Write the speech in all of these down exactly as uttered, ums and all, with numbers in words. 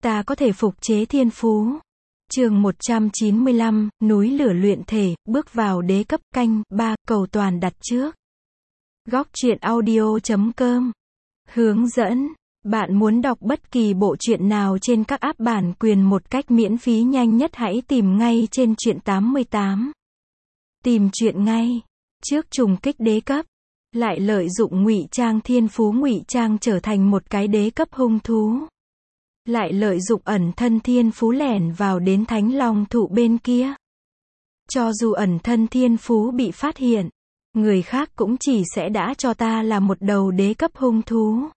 Ta có thể phục chế thiên phú. Chương một trăm chín mươi lăm, núi lửa luyện thể, bước vào đế cấp. Canh ba, cầu toàn đặt trước. Góc truyện audio chấm com. Hướng dẫn. Bạn muốn đọc bất kỳ bộ truyện nào trên các app bản quyền một cách miễn phí nhanh nhất, hãy tìm ngay trên truyện tám mươi tám. Tìm truyện ngay. Trước trùng kích đế cấp, lại lợi dụng ngụy trang thiên phú ngụy trang trở thành một cái đế cấp hung thú. Lại lợi dụng ẩn thân thiên phú lẻn vào đến thánh long thụ bên kia. Cho dù ẩn thân thiên phú bị phát hiện, người khác cũng chỉ sẽ đã cho ta là một đầu đế cấp hung thú.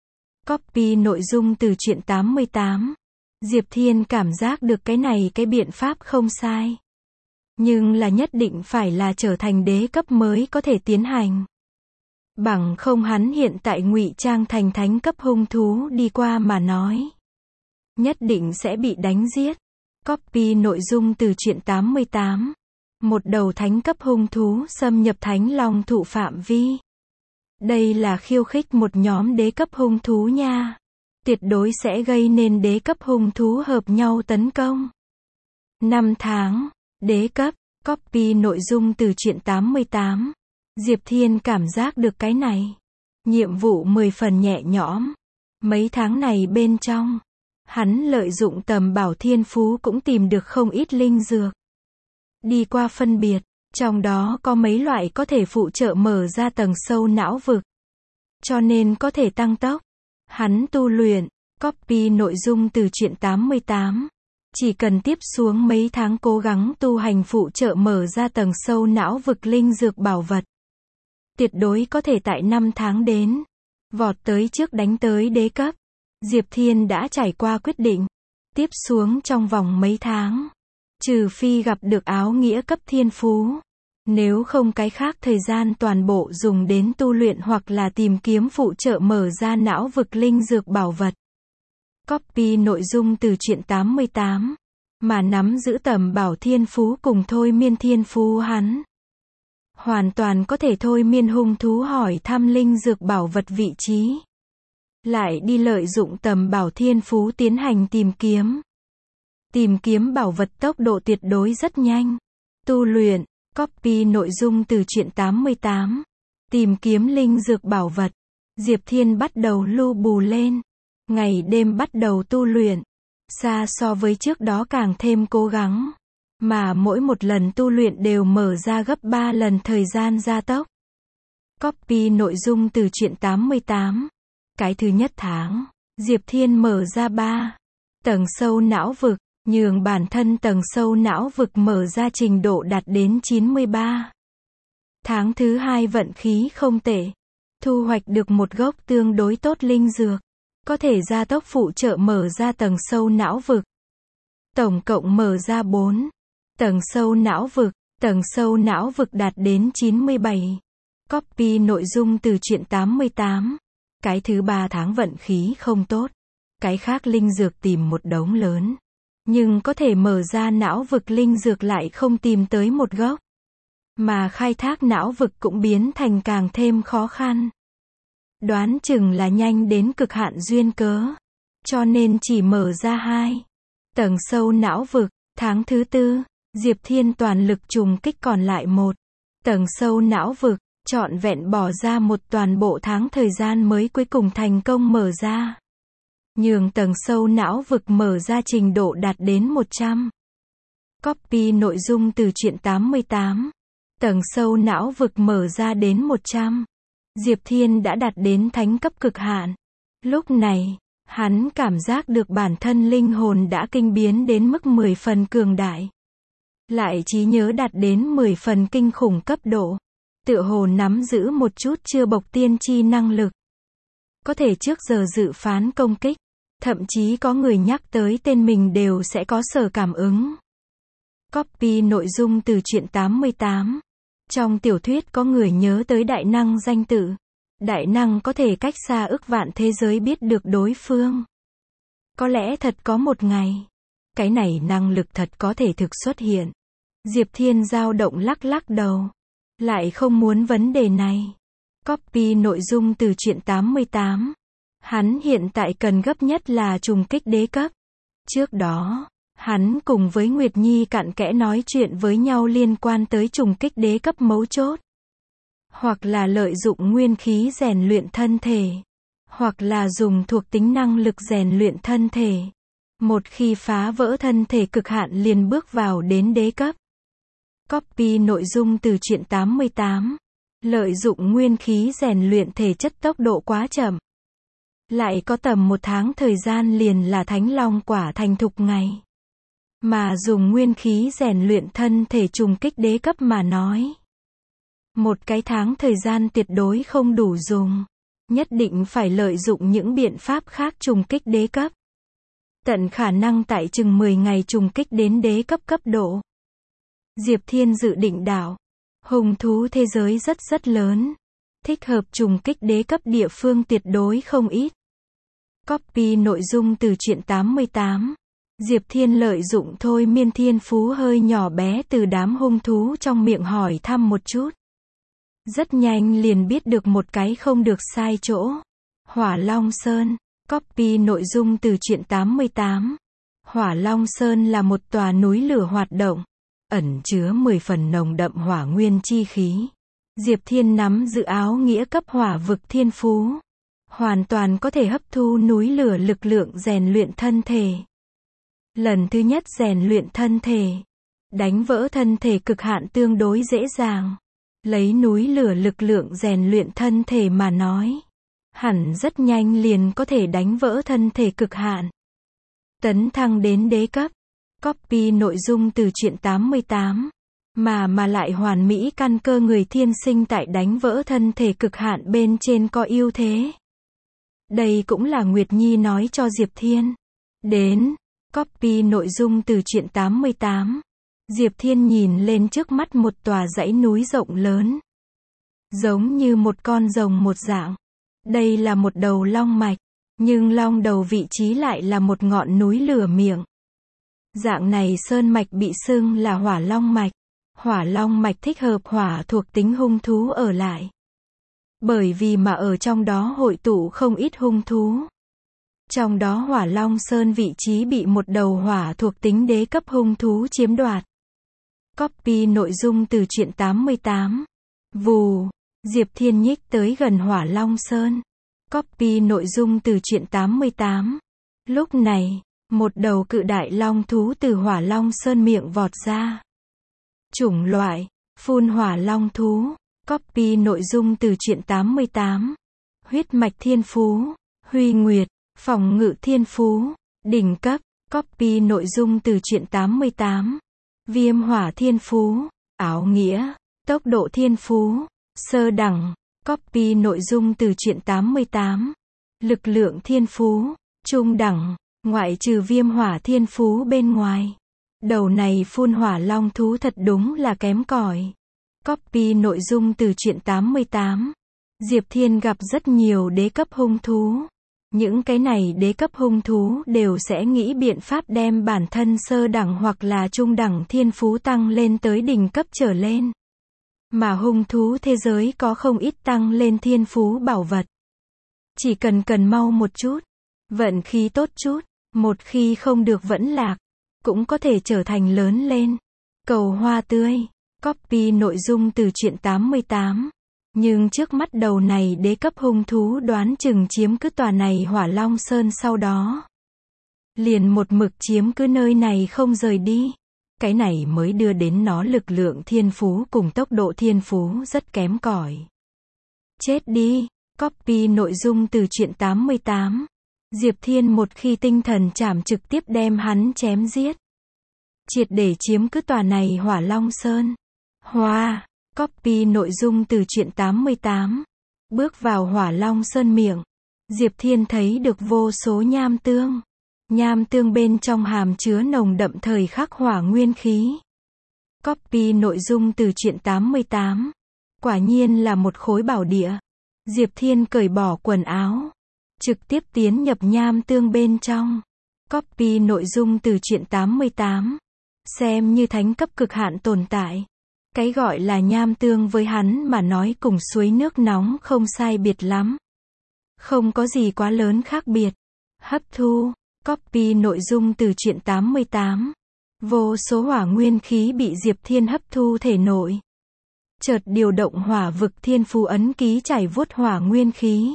Copy nội dung từ truyện tám mươi tám. Diệp Thiên cảm giác được cái này cái biện pháp không sai. Nhưng là nhất định phải là trở thành đế cấp mới có thể tiến hành. Bằng không hắn hiện tại ngụy trang thành thánh cấp hung thú đi qua mà nói, nhất định sẽ bị đánh giết. Copy nội dung từ truyện tám mươi tám. Một đầu thánh cấp hung thú xâm nhập thánh long thụ phạm vi. Đây là khiêu khích một nhóm đế cấp hung thú nha. Tuyệt đối sẽ gây nên đế cấp hung thú hợp nhau tấn công. Năm tháng. Đế cấp. Copy nội dung từ truyện tám mươi tám. Diệp Thiên cảm giác được cái này. Nhiệm vụ mười phần nhẹ nhõm. Mấy tháng này bên trong, hắn lợi dụng tầm bảo thiên phú cũng tìm được không ít linh dược. Đi qua phân biệt, trong đó có mấy loại có thể phụ trợ mở ra tầng sâu não vực. Cho nên có thể tăng tốc hắn tu luyện. Copy nội dung từ truyện tám mươi tám. Chỉ cần tiếp xuống mấy tháng cố gắng tu hành phụ trợ mở ra tầng sâu não vực linh dược bảo vật, tuyệt đối có thể tại năm tháng đến vọt tới trước đánh tới đế cấp. Diệp Thiên đã trải qua quyết định. Tiếp xuống trong vòng mấy tháng, trừ phi gặp được áo nghĩa cấp thiên phú, nếu không cái khác thời gian toàn bộ dùng đến tu luyện hoặc là tìm kiếm phụ trợ mở ra não vực linh dược bảo vật. Copy nội dung từ truyện tám mươi tám. Mà nắm giữ tầm bảo thiên phú cùng thôi miên thiên phú hắn, hoàn toàn có thể thôi miên hung thú hỏi thăm linh dược bảo vật vị trí. Lại đi lợi dụng tầm bảo thiên phú tiến hành tìm kiếm. Tìm kiếm bảo vật tốc độ tuyệt đối rất nhanh. Tu luyện. Copy nội dung từ truyện tám mươi tám. Tìm kiếm linh dược bảo vật. Diệp Thiên bắt đầu lưu bù lên. Ngày đêm bắt đầu tu luyện. Xa so với trước đó càng thêm cố gắng. Mà mỗi một lần tu luyện đều mở ra gấp ba lần thời gian gia tốc. Copy nội dung từ truyện tám mươi tám. Cái thứ nhất tháng, Diệp Thiên mở ra ba tầng sâu não vực, nhường bản thân tầng sâu não vực mở ra trình độ đạt đến chín mươi ba. Tháng thứ hai vận khí không tệ, thu hoạch được một gốc tương đối tốt linh dược, có thể gia tốc phụ trợ mở ra tầng sâu não vực. Tổng cộng mở ra bốn tầng sâu não vực, tầng sâu não vực đạt đến chín mươi bảy. Copy nội dung từ truyện tám mươi tám. Cái thứ ba tháng vận khí không tốt. Cái khác linh dược tìm một đống lớn, nhưng có thể mở ra não vực linh dược lại không tìm tới một gốc. Mà khai thác não vực cũng biến thành càng thêm khó khăn. Đoán chừng là nhanh đến cực hạn duyên cớ. Cho nên chỉ mở ra hai tầng sâu não vực. Tháng thứ tư, Diệp Thiên toàn lực trùng kích còn lại một tầng sâu não vực. Trọn vẹn bỏ ra một toàn bộ tháng thời gian mới cuối cùng thành công mở ra. Nhường tầng sâu não vực mở ra trình độ đạt đến một trăm. Copy nội dung từ truyện tám mươi tám. Tầng sâu não vực mở ra đến một trăm. Diệp Thiên đã đạt đến thánh cấp cực hạn. Lúc này, hắn cảm giác được bản thân linh hồn đã kinh biến đến mức mười phần cường đại. Lại trí nhớ đạt đến mười phần kinh khủng cấp độ. Tựa hồ nắm giữ một chút chưa bộc tiên tri năng lực. Có thể trước giờ dự phán công kích. Thậm chí có người nhắc tới tên mình đều sẽ có sở cảm ứng. Copy nội dung từ truyện tám mươi tám. Trong tiểu thuyết có người nhớ tới đại năng danh tự. Đại năng có thể cách xa ức vạn thế giới biết được đối phương. Có lẽ thật có một ngày, cái này năng lực thật có thể thực xuất hiện. Diệp Thiên dao động lắc lắc đầu. Lại không muốn vấn đề này. Copy nội dung từ truyện tám mươi tám. Hắn hiện tại cần gấp nhất là trùng kích đế cấp. Trước đó, hắn cùng với Nguyệt Nhi cặn kẽ nói chuyện với nhau liên quan tới trùng kích đế cấp mấu chốt. Hoặc là lợi dụng nguyên khí rèn luyện thân thể. Hoặc là dùng thuộc tính năng lực rèn luyện thân thể. Một khi phá vỡ thân thể cực hạn liền bước vào đến đế cấp. Copy nội dung từ truyện tám mươi tám. Lợi dụng nguyên khí rèn luyện thể chất tốc độ quá chậm. Lại có tầm một tháng thời gian liền là Thánh Long quả thành thục ngày. Mà dùng nguyên khí rèn luyện thân thể trùng kích đế cấp mà nói. Một cái tháng thời gian tuyệt đối không đủ dùng. Nhất định phải lợi dụng những biện pháp khác trùng kích đế cấp. Tận khả năng tại chừng mười ngày trùng kích đến đế cấp cấp độ. Diệp Thiên dự định đảo. Hung thú thế giới rất rất lớn. Thích hợp trùng kích đế cấp địa phương tuyệt đối không ít. Copy nội dung từ truyện tám mươi tám. Diệp Thiên lợi dụng thôi miên thiên phú hơi nhỏ bé từ đám hung thú trong miệng hỏi thăm một chút. Rất nhanh liền biết được một cái không được sai chỗ. Hỏa Long Sơn. Copy nội dung từ truyện tám mươi tám. Hỏa Long Sơn là một tòa núi lửa hoạt động. Ẩn chứa mười phần nồng đậm hỏa nguyên chi khí. Diệp Thiên nắm giữ áo nghĩa cấp hỏa vực thiên phú. Hoàn toàn có thể hấp thu núi lửa lực lượng rèn luyện thân thể. Lần thứ nhất rèn luyện thân thể. Đánh vỡ thân thể cực hạn tương đối dễ dàng. Lấy núi lửa lực lượng rèn luyện thân thể mà nói. Hẳn rất nhanh liền có thể đánh vỡ thân thể cực hạn. Tấn thăng đến đế cấp. Copy nội dung từ truyện tám mươi tám. Mà mà lại hoàn mỹ căn cơ người thiên sinh tại đánh vỡ thân thể cực hạn bên trên có ưu thế. Đây cũng là Nguyệt Nhi nói cho Diệp Thiên. Đến. Copy nội dung từ truyện tám mươi tám. Diệp Thiên nhìn lên trước mắt một tòa dãy núi rộng lớn. Giống như một con rồng một dạng. Đây là một đầu long mạch. Nhưng long đầu vị trí lại là một ngọn núi lửa miệng. Dạng này sơn mạch bị xưng là hỏa long mạch. Hỏa long mạch thích hợp hỏa thuộc tính hung thú ở lại. Bởi vì mà ở trong đó hội tụ không ít hung thú. Trong đó hỏa long sơn vị trí bị một đầu hỏa thuộc tính đế cấp hung thú chiếm đoạt. Copy nội dung từ truyện tám mươi tám. Vù. Diệp Thiên nhích tới gần hỏa long sơn. Copy nội dung từ truyện tám mươi tám. Lúc này, một đầu cự đại long thú từ hỏa long sơn miệng vọt ra. Chủng loại, phun hỏa long thú. Copy nội dung từ truyện tám mươi tám. Huyết mạch thiên phú, huy nguyệt, phòng ngự thiên phú, đỉnh cấp. Copy nội dung từ truyện tám mươi tám. Viêm hỏa thiên phú, áo nghĩa, tốc độ thiên phú, sơ đẳng. Copy nội dung từ truyện tám mươi tám. Lực lượng thiên phú, trung đẳng, ngoại trừ viêm hỏa thiên phú bên ngoài. Đầu này phun hỏa long thú thật đúng là kém cỏi. Copy nội dung từ truyện tám mươi tám. Diệp Thiên gặp rất nhiều đế cấp hung thú. Những cái này đế cấp hung thú đều sẽ nghĩ biện pháp đem bản thân sơ đẳng hoặc là trung đẳng thiên phú tăng lên tới đỉnh cấp trở lên. Mà hung thú thế giới có không ít tăng lên thiên phú bảo vật. Chỉ cần cần mau một chút, vận khí tốt chút, một khi không được vẫn lạc, cũng có thể trở thành lớn lên. Cầu hoa tươi. Copy nội dung từ truyện tám mươi tám. Nhưng trước mắt đầu này đế cấp hung thú đoán chừng chiếm cứ tòa này hỏa long sơn sau đó. Liền một mực chiếm cứ nơi này không rời đi. Cái này mới đưa đến nó lực lượng thiên phú cùng tốc độ thiên phú rất kém cỏi. Chết đi. Copy nội dung từ truyện tám mươi tám. Diệp Thiên một khi tinh thần chảm trực tiếp đem hắn chém giết. Triệt để chiếm cứ tòa này hỏa long sơn. Hoa. Copy nội dung từ truyện tám mươi tám. Bước vào hỏa long sơn miệng. Diệp Thiên thấy được vô số nham tương. Nham tương bên trong hàm chứa nồng đậm thời khắc hỏa nguyên khí. Copy nội dung từ truyện tám mươi tám. Quả nhiên là một khối bảo địa. Diệp Thiên cởi bỏ quần áo. Trực tiếp tiến nhập nham tương bên trong. Copy nội dung từ truyện tám mươi tám. Xem như thánh cấp cực hạn tồn tại. Cái gọi là nham tương với hắn mà nói cùng suối nước nóng không sai biệt lắm. Không có gì quá lớn khác biệt. Hấp thu. Copy nội dung từ truyện tám mươi tám. Vô số hỏa nguyên khí bị Diệp Thiên hấp thu thể nội. Chợt điều động hỏa vực thiên phú ấn ký chảy vuốt hỏa nguyên khí.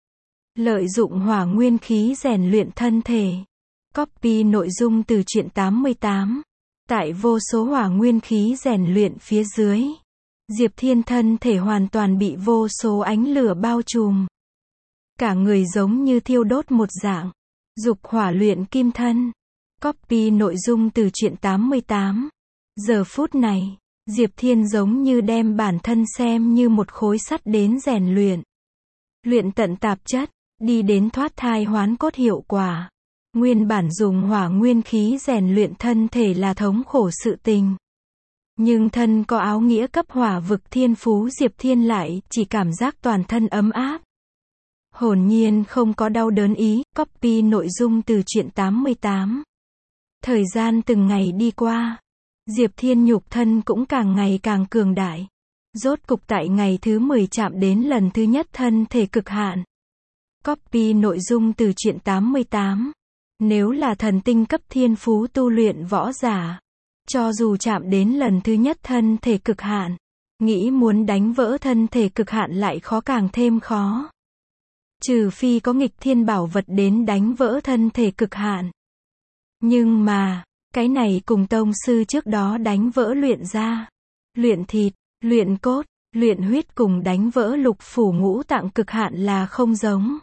Lợi dụng hỏa nguyên khí rèn luyện thân thể. Copy nội dung từ truyện tám mươi tám. Tại vô số hỏa nguyên khí rèn luyện phía dưới, Diệp Thiên thân thể hoàn toàn bị vô số ánh lửa bao trùm. Cả người giống như thiêu đốt một dạng. Dục hỏa luyện kim thân. Copy nội dung từ truyện tám mươi tám. Giờ phút này, Diệp Thiên giống như đem bản thân xem như một khối sắt đến rèn luyện. Luyện tận tạp chất, đi đến thoát thai hoán cốt hiệu quả. Nguyên bản dùng hỏa nguyên khí rèn luyện thân thể là thống khổ sự tình. Nhưng thân có áo nghĩa cấp hỏa vực thiên phú Diệp Thiên lại chỉ cảm giác toàn thân ấm áp. Hồn nhiên không có đau đớn ý. Copy nội dung từ truyện tám mươi tám. Thời gian từng ngày đi qua, Diệp Thiên nhục thân cũng càng ngày càng cường đại. Rốt cục tại ngày thứ mười chạm đến lần thứ nhất thân thể cực hạn. Copy nội dung từ truyện tám mươi tám. Nếu là thần tinh cấp thiên phú tu luyện võ giả, cho dù chạm đến lần thứ nhất thân thể cực hạn, nghĩ muốn đánh vỡ thân thể cực hạn lại khó càng thêm khó. Trừ phi có nghịch thiên bảo vật đến đánh vỡ thân thể cực hạn. Nhưng mà, cái này cùng tông sư trước đó đánh vỡ luyện da, luyện thịt, luyện cốt, luyện huyết cùng đánh vỡ lục phủ ngũ tạng cực hạn là không giống.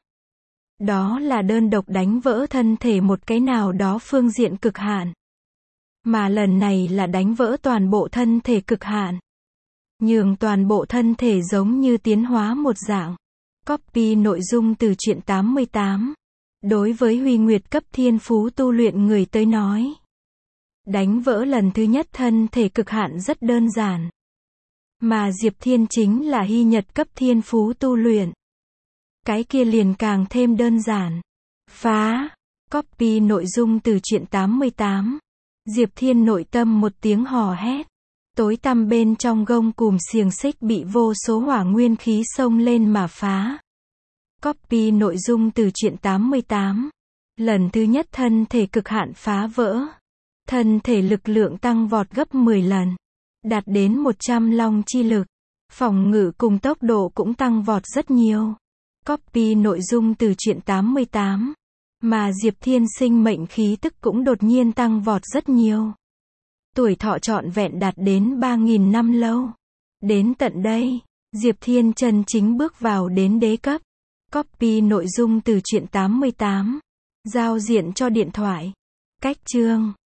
Đó là đơn độc đánh vỡ thân thể một cái nào đó phương diện cực hạn. Mà lần này là đánh vỡ toàn bộ thân thể cực hạn. Nhường toàn bộ thân thể giống như tiến hóa một dạng. Copy nội dung từ truyện tám mươi tám. Đối với Huy Nguyệt cấp thiên phú tu luyện người tới nói, đánh vỡ lần thứ nhất thân thể cực hạn rất đơn giản. Mà Diệp Thiên chính là Hy Nhật cấp thiên phú tu luyện. Cái kia liền càng thêm đơn giản. Phá. Copy nội dung từ truyện tám mươi tám. Diệp Thiên nội tâm một tiếng hò hét. Tối tăm bên trong gông cùm xiềng xích bị vô số hỏa nguyên khí xông lên mà phá. Copy nội dung từ truyện tám mươi tám. Lần thứ nhất thân thể cực hạn phá vỡ. Thân thể lực lượng tăng vọt gấp mười lần. Đạt đến một trăm long chi lực. Phòng ngự cùng tốc độ cũng tăng vọt rất nhiều. Copy nội dung từ truyện tám mươi tám. Mà Diệp Thiên sinh mệnh khí tức cũng đột nhiên tăng vọt rất nhiều. Tuổi thọ trọn vẹn đạt đến ba nghìn năm lâu. Đến tận đây, Diệp Thiên chân chính bước vào đến đế cấp. Copy nội dung từ truyện tám mươi tám. Giao diện cho điện thoại. Cách chương.